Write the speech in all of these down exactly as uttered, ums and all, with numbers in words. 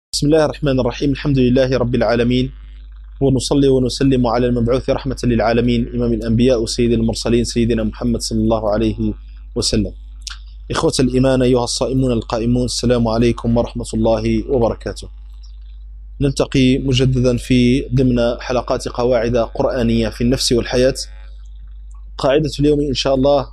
بسم الله الرحمن الرحيم. الحمد لله رب العالمين، ونصلي ونسلم على المبعوث رحمة للعالمين إمام الأنبياء وسيد المرسلين سيدنا محمد صلى الله عليه وسلم. إخوة الإيمان أيها الصائمون القائمون، السلام عليكم ورحمة الله وبركاته. نلتقي مجددا في ضمن حلقات قواعد قرآنية في النفس والحياة. قاعدة اليوم إن شاء الله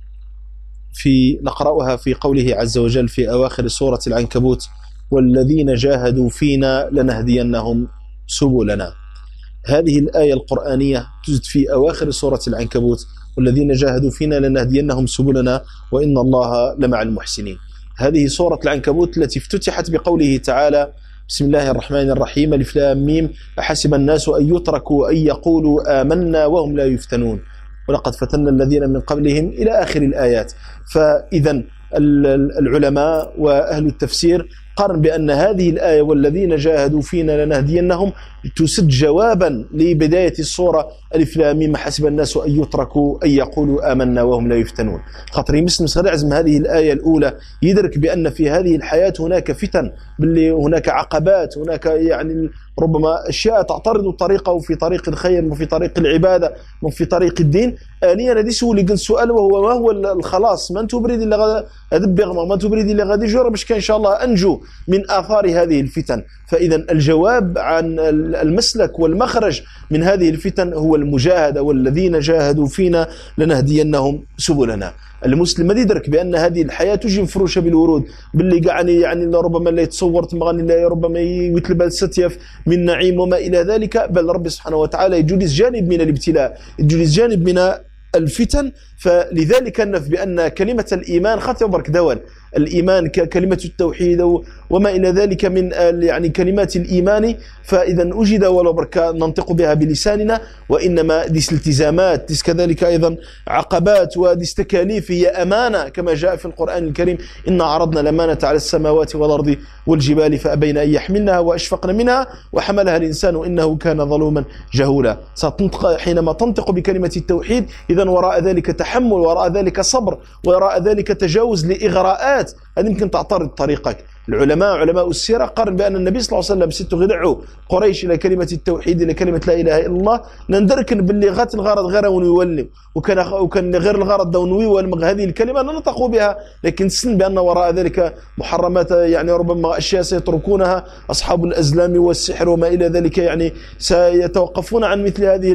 في نقرأها في قوله عز وجل في أواخر سورة العنكبوت: والذين جاهدوا فينا لنهدينهم سبلنا. هذه الآية القرآنية تجد في أواخر سورة العنكبوت: والذين جاهدوا فينا لنهدينهم سبلنا وإن الله لمع المحسنين. هذه سورة العنكبوت التي افتتحت بقوله تعالى: بسم الله الرحمن الرحيم، ألف لام ميم، أحسب الناس أن يتركوا أن يقولوا آمنا وهم لا يفتنون ولقد فتنا الذين من قبلهم إلى آخر الآيات. فإذا العلماء وأهل التفسير قرن بأن هذه الآية والذين جاهدوا فينا لنهدينهم تسد جوابا لبداية السورة ألف لام ميم، حسب الناس أن يتركوا أن يقولوا آمنا وهم لا يفتنون. خاطر مسلم صغير عزم هذه الآية الأولى يدرك بأن في هذه الحياة هناك فتن، باللي هناك عقبات، هناك يعني ربما أشياء تعترض طريقه في طريق الخير وفي طريق العبادة وفي طريق الدين. آليا هذه سؤال قلت سؤال، وهو ما هو الخلاص؟ من تبرد اللي غادي أدبغ ما تبرد اللي غادي يجرب باش كان إن شاء الله أنجو من آثار هذه الفتن. فإذا الجواب عن المسلك والمخرج من هذه الفتن هو المجاهدة: والذين جاهدوا فينا لنهدينهم سبلنا. المسلم ما يدرك بأن هذه الحياة تجي مفروشة بالورود، باللي يعني يعني ربما لا يتصور مغني، لا ربما يتلبى الستيف من نعيم وما إلى ذلك، بل رب سبحانه وتعالى يجلس جانب من الابتلاء، يجلس جانب من الفتن. فلذلك نف بأن كلمة الإيمان خاطر برك دول الإيمان ككلمة التوحيد وما إلى ذلك من يعني كلمات الإيمان، فإذا أجد ولو برك ننطق بها بلساننا، وإنما ديس التزامات، ديس كذلك أيضا عقبات، وديس تكاليف، هي أمانة كما جاء في القرآن الكريم: إن عرضنا الأمانة على السماوات والأرض والجبال فأبين أن يحملنها وأشفقن منها وحملها الإنسان إنه كان ظلوما جهولا. ستنطق حينما تنطق بكلمة التوحيد، إذا وراء ذلك تحمل، وراء ذلك صبر، وراء ذلك تجاوز لإغراءات هذه يمكن تعترض طريقك. العلماء علماء السيرة قرن بأن النبي صلى الله عليه وسلم ست غدعوا قريش إلى كلمة التوحيد، إلى كلمة لا إله إلا الله، ندركن باللي غات الغرض غير ونولم، وكان وكان غير الغرض دون ويولم هذه الكلمة ننطقوا بها، لكن سن بأن وراء ذلك محرمات، يعني ربما أشياء سيتركونها أصحاب الأزلام والسحر وما إلى ذلك، يعني سيتوقفون عن مثل هذه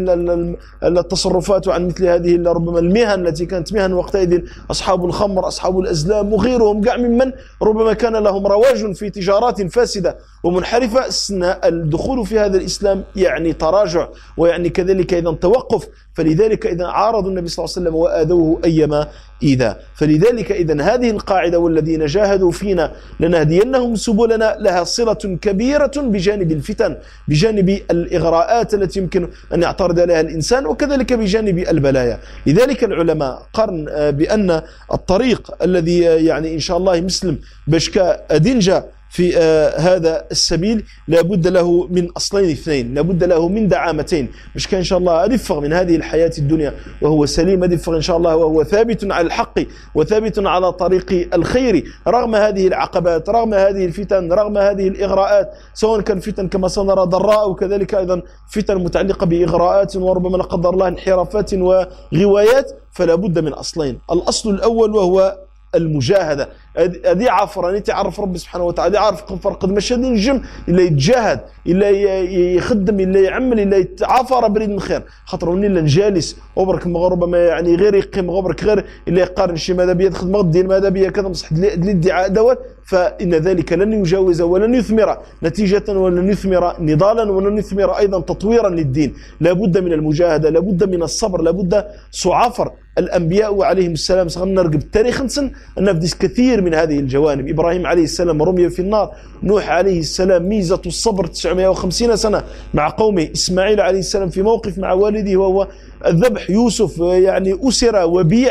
التصرفات وعن مثل هذه ربما المهن التي كانت مهن وقتئذ أصحاب الخمر، أصحاب الأزلام وغيرهم كاع ممن ربما كان لهم رواج في تجارات فاسدة ومنحرفة. الدخول في هذا الإسلام يعني تراجع، ويعني كذلك إذا توقف. فلذلك إذا عارضوا النبي صلى الله عليه وسلم وآذوه أيما إذا. فلذلك إذا هذه القاعدة: والذين جاهدوا فينا لنهدينهم سبلنا، لها صلة كبيرة بجانب الفتن، بجانب الإغراءات التي يمكن أن يعترض عليها الإنسان، وكذلك بجانب البلايا. لذلك العلماء قرن بأن الطريق الذي يعني إن شاء الله مسلم باش كأدنجة في آه هذا السبيل لابد له من أصلين اثنين، لابد له من دعامتين باش كان إن شاء الله أدفغ من هذه الحياة الدنيا وهو سليم، أدفغ إن شاء الله وهو ثابت على الحق وثابت على طريق الخير، رغم هذه العقبات، رغم هذه الفتن، رغم هذه الإغراءات، سواء كان فتن كما سنرى ضراء، وكذلك أيضا فتن متعلقة بإغراءات وربما لا قدر الله انحرافات وغوايات. فلا بد من أصلين: الأصل الأول وهو المجاهدة. هذه عافر أن تعرف رب سبحانه وتعالى، عارف فرق المشهد النجم إلا يتجاهد، إلا يخدم، إلا يعمل، إلا يتعافر بريد من خير. خاطر إلا نجالس وبرك مغربة ما يعني غير يقيم غبرك غير إلا يقارن شي ماذا بيا خدمة دير ماذا بيا كذا مصح الادعاء دوت، فإن ذلك لن يجاوز ولن يثمر نتيجة ولن يثمر نضالا ولن يثمر أيضا تطويرا للدين. لابد من المجاهدة، لابد من الصبر، لابد صعافر. الأنبياء عليهم السلام سنرقب التاريخ نسن أن نفدس كثير من هذه الجوانب. إبراهيم عليه السلام رمي في النار، نوح عليه السلام ميزة الصبر تسعمائة وخمسين سنة مع قومه، إسماعيل عليه السلام في موقف مع والده وهو الذبح، يوسف يعني أسر وبيع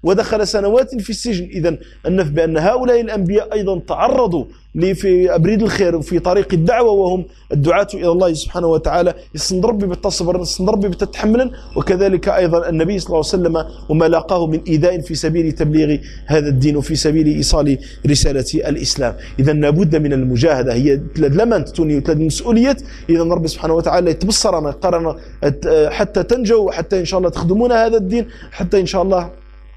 ودخل سنوات في السجن. إذا النف بأن هؤلاء الأنبياء أيضا تعرضوا في أبريد الخير وفي طريق الدعوة، وهم الدعاة إلى الله سبحانه وتعالى، يصند ربي بالتصبر، يصند ربي بالتحمل. وكذلك أيضا النبي صلى الله عليه وسلم وما لاقاه من إيذاء في سبيل تبليغ هذا الدين وفي سبيل إيصال رسالة الإسلام. إذا لابد من المجاهدة، هي ثلاث لمن توني وثلاث مسؤوليات. إذا ربي سبحانه وتعالى يتبصرنا قرنا حتى تنجوا، وحتى إن شاء الله تخدمون هذا الدين، حتى إن شاء الله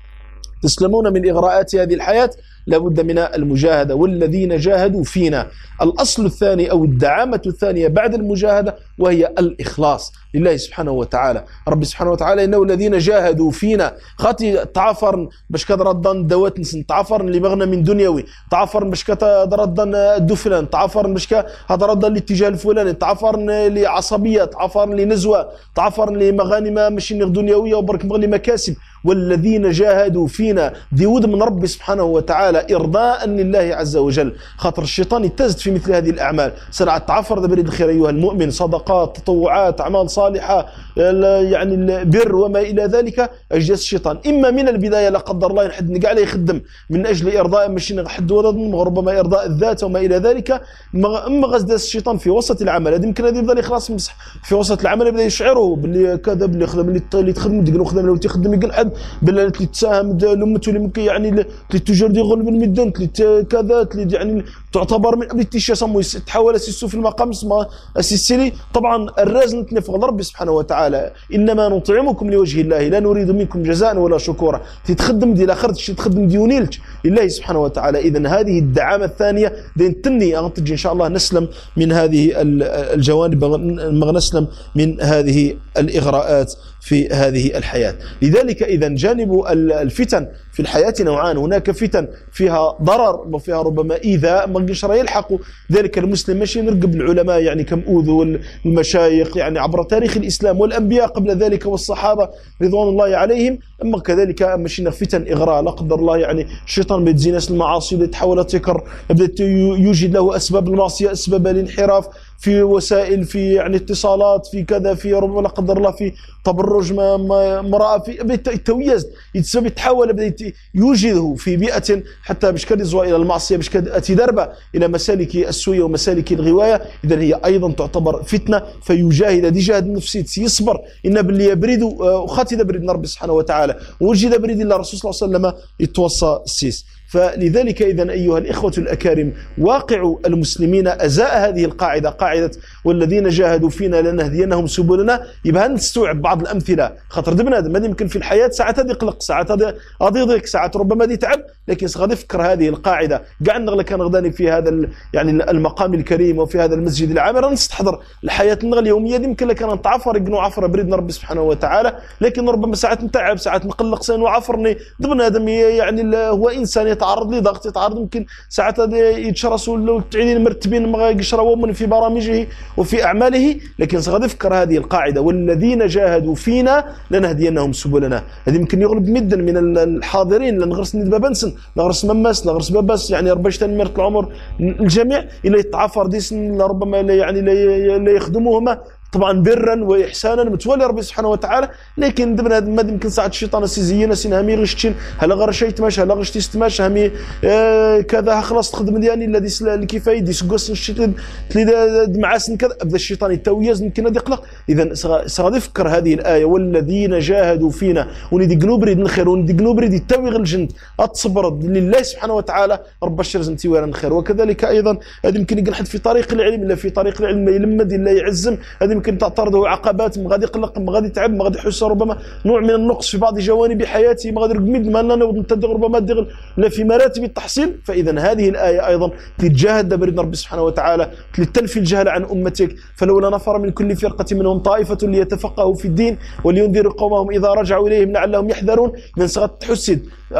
تسلمون من إغراءات هذه الحياة. لابد من المجاهدة، والذين جاهدوا فينا. الأصل الثاني أو الدعامة الثانية بعد المجاهدة وهي الإخلاص لله سبحانه وتعالى. ربي سبحانه وتعالى إنه الذين جاهدوا فينا خاطي تعافر باش كدردن دوات نسن، تعافر اللي بغنا من دنيوي، تعافر باش كدردن الدفلان، تعافر باش كدردن الاتجاه الفلاني، تعافر لعصبية، تعافر لنزوة، تعافر لمغانم ماشي دنيوية وبرك مغني مكاسب. والذين جاهدوا فينا ديود من ربي سبحانه وتعالى إرضاء لله عز وجل. خاطر الشيطان يتزد في مثل هذه الأعمال. سرعة تعفر بريد الخير أيها المؤمن، صدقات، تطوعات، أعمال صالحة، يعني البر وما إلى ذلك. أجلس الشيطان إما من البداية لا قدر الله يحد نقع عليه يخدم من أجل إرضاء ماشي حد ولد، ربما إرضاء الذات وما إلى ذلك. أما غزد الشيطان في وسط العمل هذا يمكن هذا يبدأ يخلص مسح في وسط العمل، يبدأ يشعره باللي كذا باللي يخدم اللي تخدم ديك خدم لو تخدم يقول حد بالله اللي تساهم لمته اللي ممكن يعني اللي تجر دي غلب المدن اللي كذا اللي يعني تعتبر من قبل تيشا سمو تحول اسسو في المقام اسمه اسسلي. طبعا الرازن نتنفغ ربي سبحانه وتعالى إنما نطعمكم لوجه الله لا نريد منكم جزاء ولا شكورا. تتخدم دي لا خرج تخدم ديونيلك لله سبحانه وتعالى. إذا هذه الدعامة الثانية دين تني أنتج إن شاء الله نسلم من هذه الجوانب، نسلم من هذه الإغراءات في هذه الحياة. لذلك إذا جانب الفتن في الحياة نوعان، هناك فتن فيها ضرر وفيها ربما إيذاء ما قشر يلحق ذلك المسلم ماشي نرقب العلماء يعني كم أوذوا المشايخ يعني عبر تاريخ الإسلام والأنبياء قبل ذلك والصحابة رضوان الله عليهم. أما كذلك ماشي فتن إغراء لا قدر الله يعني الشيطان بيتزي ناس المعاصي اللي تحول تكر يبدأ يوجد له أسباب المعصية، أسباب الانحراف في وسائل، في يعني اتصالات، في كذا، في ربما لا قدر الله في تبرج امرأة، في التويز يتسبب يتحول بدا يوجده في بيئة حتى باش كاد يزوى إلى المعصية، باش كاد أتدرب إلى مسالك السوية ومسالك الغواية. إذا هي أيضا تعتبر فتنة، فيجاهد دي جهد نفسي يصبر إن باللي يبرد وخاتي بريد ربي سبحانه وتعالى ووجد بريد الله الرسول صلى الله عليه وسلم يتوصى السيس. فلذلك إذن أيها الإخوة الأكارم واقع المسلمين أزاء هذه القاعدة، قاعدة والذين جاهدوا فينا لنهدينهم سبلنا. يبقى نستوعب بعض الأمثلة خاطر دبنا ما يمكن في الحياة ساعات هذه قلق، ساعات هذا أضيق، ساعات ربما دي تعب، لكن غادي يفكر هذه القاعدة. قاعد نغلى كان غداني في هذا يعني المقام الكريم وفي هذا المسجد العامر نستحضر الحياة النغلى اليومية دي يمكن لك أن نتعفر يقنوا عفر بريدنا ربي سبحانه وتعالى، لكن ربما ساعات نتعب، ساعات نقلق، سين وعفرني دبنا آدم يعني هو إنسان يتعرض لضغط، يتعرض يمكن ساعات يتشرسوا لو تعيدين مرتبين ما يقشروا من في برامجه وفي أعماله. لكن غادي يفكر هذه القاعدة والذين جاهدوا فينا لنهدينهم سبلنا. هذه يمكن يغلب مدا من الحاضرين لنغرس ند بابنسن نغرس مماس نغرس باباس يعني رباش تنمرت العمر الجميع إلا يتعافر ديسن ربما يعني لا يخدموهما طبعا برا واحسانا متولي ربي سبحانه وتعالى. لكن دبنا ما يمكن ساعه الشيطان السيزيين سين همي غشتين هلا غرشيت ماش هلا غشتي استماش همي آه كذا خلاص تخدم ديالي الذي الكيفايه يدي سقوس الشيطان تلي معاسن كذا بدا الشيطان يتويز يمكن غادي يقلق. اذا غادي يفكر هذه الايه والذين جاهدوا فينا وندي قلوب ريد الخير وندي قلوب ريد يتوغ الجند اتصبر لله سبحانه وتعالى رب الشر زنتي ويران الخير. وكذلك ايضا هذا يمكن يقول حد في طريق العلم الا في طريق العلم ما يلمد الا يعزم، هذا يمكن تعترضه عقبات ما غادي يقلق ما غادي يتعب ما غادي يحس ربما نوع من النقص في بعض جوانب حياته ما غادي يرقمد ما لنا نتدغ ربما دغل لا في مراتب التحصيل. فاذا هذه الايه ايضا تتجاهد برد ربي سبحانه وتعالى لتنفي الجهل عن امتك. فلولا نفر من كل فرقه منهم طائفه ليتفقهوا في الدين ولينذروا قومهم اذا رجعوا اليهم لعلهم يحذرون. من صغت تحسد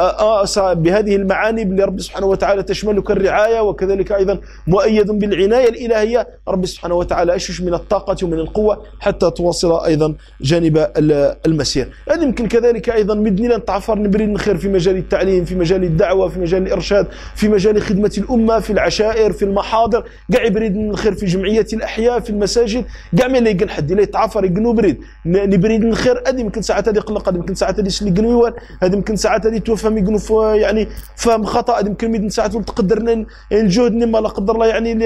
بهذه المعاني اللي رب سبحانه وتعالى تشملك الرعاية وكذلك أيضا مؤيد بالعناية الإلهية. رب سبحانه وتعالى أشش من الطاقة ومن القوة حتى تواصل أيضا جانب المسير. هذا يمكن كذلك أيضا مدني نتعفر نبريد الخير في مجال التعليم، في مجال الدعوة، في مجال الإرشاد، في مجال خدمة الأمة، في العشائر، في المحاضر، كاع يبريد الخير في جمعية الأحياء، في المساجد، كاع ما اللي يقن حد اللي يتعفر يقنو بريد نبريد الخير. هذه يمكن ساعات هذه يقلق، هذه يمكن ساعات هذه يسلي قنويوال، هذه يمكن ساعات هذه توفهم يقنو يعني فهم خطأ، هذه يمكن ميدن ساعات تقدرنا الجهد نما لا قدر الله يعني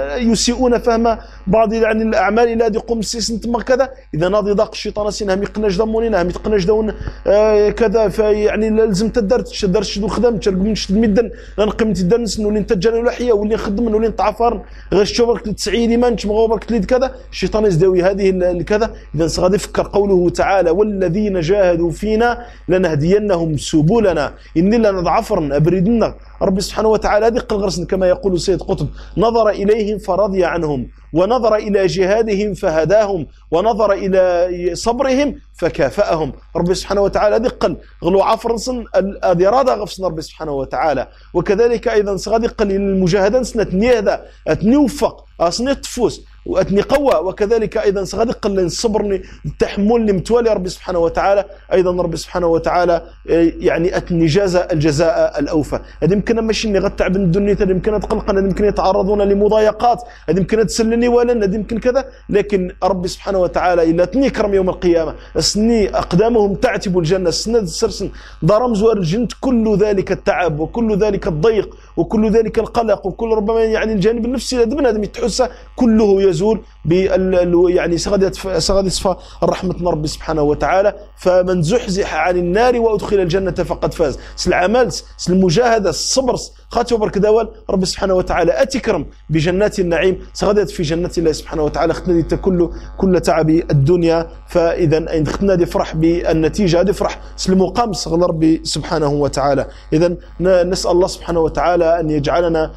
يسيئون فهم بعض يعني الأعمال إلى هذه يقوم السيسن تما كذا. إذا ناضي ضاق الشيطان سينهم يقناش ضمونين هم يتقناش دون آه كذا، فيعني لازم تدار تشدر تشدو خدام تشرب من شد مدن نقيم تدرس نولي نتجنا الوحيه واللي نخدم نولي نتعافر غير شوفك تسعيدي ما نتش مغوبك تليد كذا الشيطان يزداوي هذه الكذا. اذا غادي يفكر قوله تعالى والذين جاهدوا فينا لنهدينهم سبلنا إني لنضعفرن أبردنا. ربي سبحانه وتعالى هذه قل كما يقول سيد قطب نظر إليهم فرضي عنهم ونظر إلى جهادهم فهداهم ونظر إلى صبرهم فكافأهم. ربي سبحانه وتعالى هذه قل غلو عفرنسن الإرادة غفصن ربي سبحانه وتعالى. وكذلك أيضا غادي قل المجاهدة سنتني هذا أتنوفق أصني تفوز وأتني قوة. وكذلك أيضا غادي قل الصبر التحمل اللي متوالي ربي سبحانه وتعالى. أيضا ربي سبحانه وتعالى يعني أتني جازاء الجزاء الأوفى. هذا يمكن ماشي اللي غتعب من الدنيا، هذا يمكن تقلقنا، هذا يمكن يتعرضون لمضايقات، هذا يمكن تسلني ولا هذا يمكن كذا، لكن ربي سبحانه وتعالى إلا تني كرم يوم القيامة سني أقدامهم تعتب الجنة سند السرسن ضرم زوار الجنة. كل ذلك التعب وكل ذلك الضيق وكل ذلك القلق وكل ربما يعني الجانب النفسي لدى بنادم يتحسه كله يزول بال يعني سغادي يصفى الرحمة ربي سبحانه وتعالى. فمن زحزح عن النار وأدخل الجنة فقد فاز. العمل المجاهدة الصبر خاتوا برك دوال ربي سبحانه وتعالى أتكرم بجنات النعيم سغادت في جنة الله سبحانه وتعالى. ختنا دي كل كل تعب الدنيا. فإذا أين ختنا دي فرح بالنتيجة دي فرح المقام صغل ربي سبحانه وتعالى. إذا نسأل الله سبحانه وتعالى أن يجعلنا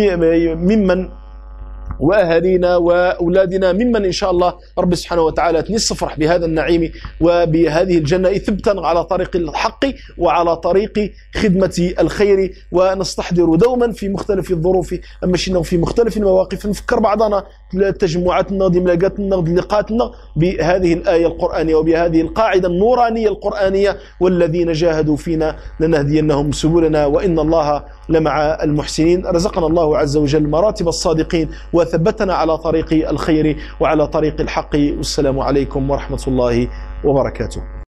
ممن وأهالينا وأولادنا ممن إن شاء الله رب سبحانه وتعالى نصفرح بهذا النعيم وبهذه الجنة ثبتا على طريق الحق وعلى طريق خدمة الخير. ونستحضر دوما في مختلف الظروف أما في مختلف المواقف نفكر بعضنا تجمعاتنا ملاقاتنا لقاءاتنا بهذه الآية القرآنية وبهذه القاعدة النورانية القرآنية والذين جاهدوا فينا لنهدينهم سبلنا وإن الله لمع المحسنين. رزقنا الله عز وجل مراتب الصادقين وثبتنا على طريق الخير وعلى طريق الحق. والسلام عليكم ورحمة الله وبركاته.